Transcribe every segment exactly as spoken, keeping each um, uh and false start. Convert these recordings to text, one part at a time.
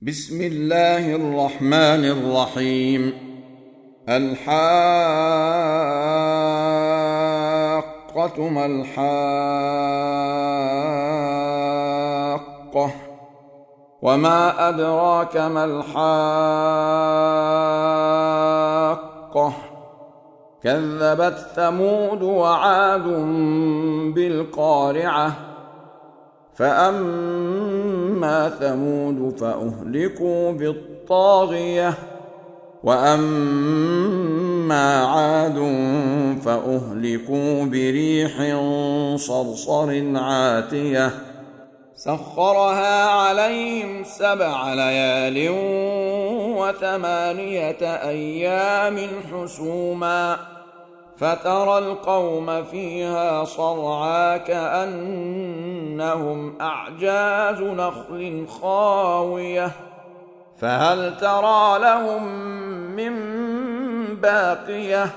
بسم الله الرحمن الرحيم. الحاقة ما الحاقة وما أدراك ما الحاقة كذبت ثمود وعاد بالقارعة فأما ثمود فأهلكوا بالطاغية وأما عاد فأهلكوا بريح صرصر عاتية سخرها عليهم سبع ليال وثمانية أيام حسوما فترى القوم فيها صرعى كأنهم أعجاز نخل خاوية فهل ترى لهم من باقية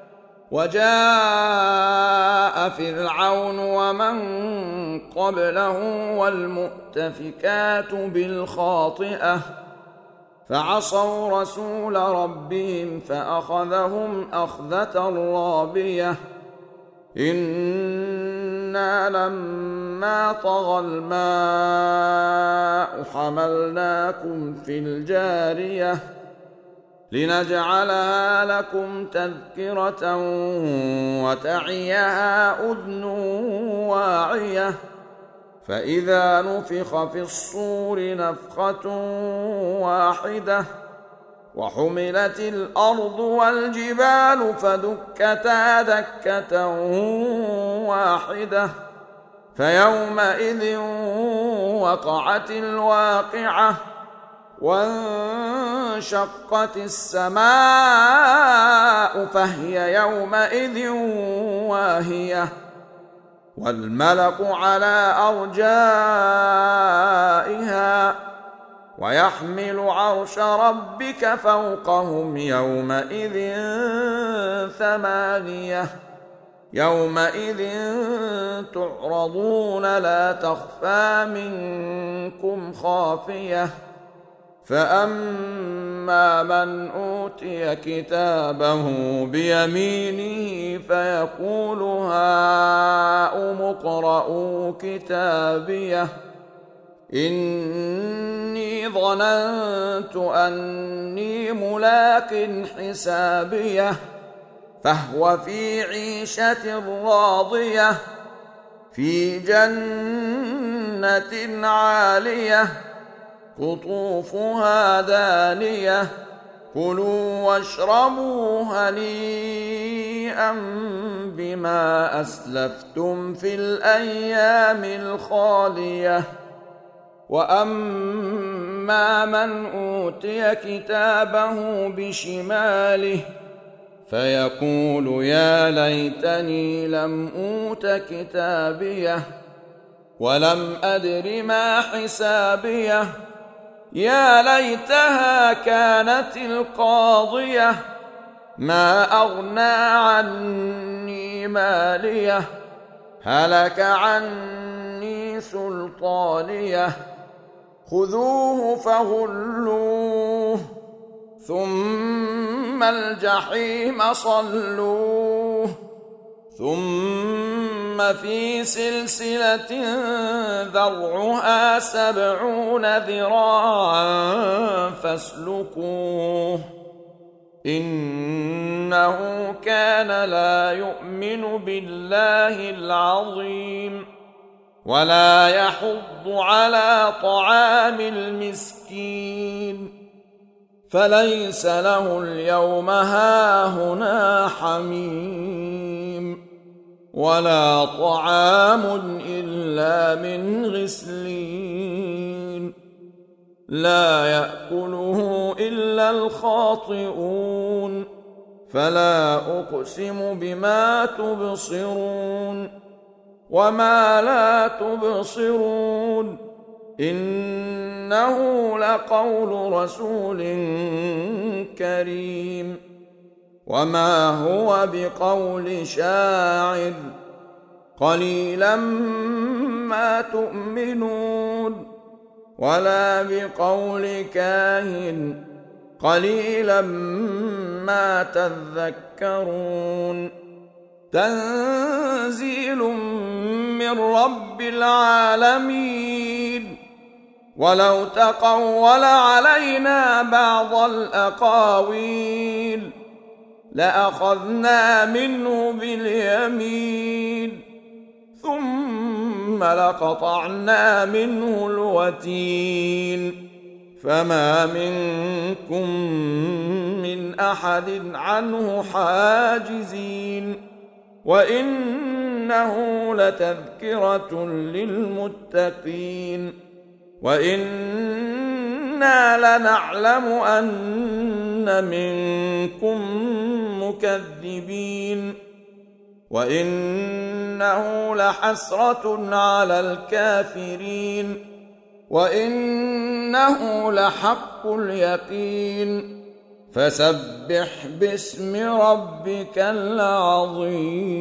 وجاء فرعون ومن قبله والمؤتفكات بالخاطئة فعصوا رسول ربهم فأخذهم أخذة رابية إنا لما طغى الماء حملناكم في الجارية لنجعلها لكم تذكرة وتعيها أذن واعية فإذا نفخ في الصور نفخة واحدة وحملت الأرض والجبال فدكتا دكة واحدة فيومئذ وقعت الواقعة وانشقت السماء فهي يومئذ واهية والملك على أرجائها ويحمل عرش ربك فوقهم يومئذ ثمانية يومئذ تعرضون لا تخفى منكم خافية فأما من أوتي كتابه بيمينه فيقول هاؤم اقرءوا كتابيه إني ظننت أني ملاق حسابيه فهو في عيشة راضية في جنة عالية قطوفها دانية كلوا واشربوا هنيئا بما أسلفتم في الأيام الخالية وأما من أوتي كتابه بشماله فيقول يا ليتني لم أوت كتابيه ولم أدر ما حسابيه يا ليتها كانت القاضية ما أغنى عني ماليه هلك عني سلطانيه خذوه فغلوه ثم الجحيم صلوه ثم في سلسلة ذرعها سبعون ذراعا فاسلكوه إنه كان لا يؤمن بالله العظيم ولا يحض على طعام المسكين فليس له اليوم هاهنا حميم ولا طعام إلا من غسلين لا يأكله إلا الخاطئون فلا أقسم بما تبصرون وما لا تبصرون إنه لقول رسول كريم وما هو بقول شاعر قليلا ما تؤمنون ولا بقول كاهن قليلا ما تذكرون تنزيل من رب العالمين ولو تقول علينا بعض الأقاويل لأخذنا منه باليمين ثم لقطعنا منه الوتين فما منكم من أحد عنه حاجزين وإنه لتذكرة للمتقين وإنا لنعلم أن منكم مكذبين وإنه لحسرة على الكافرين وإنه لحق اليقين فسبح باسم ربك العظيم.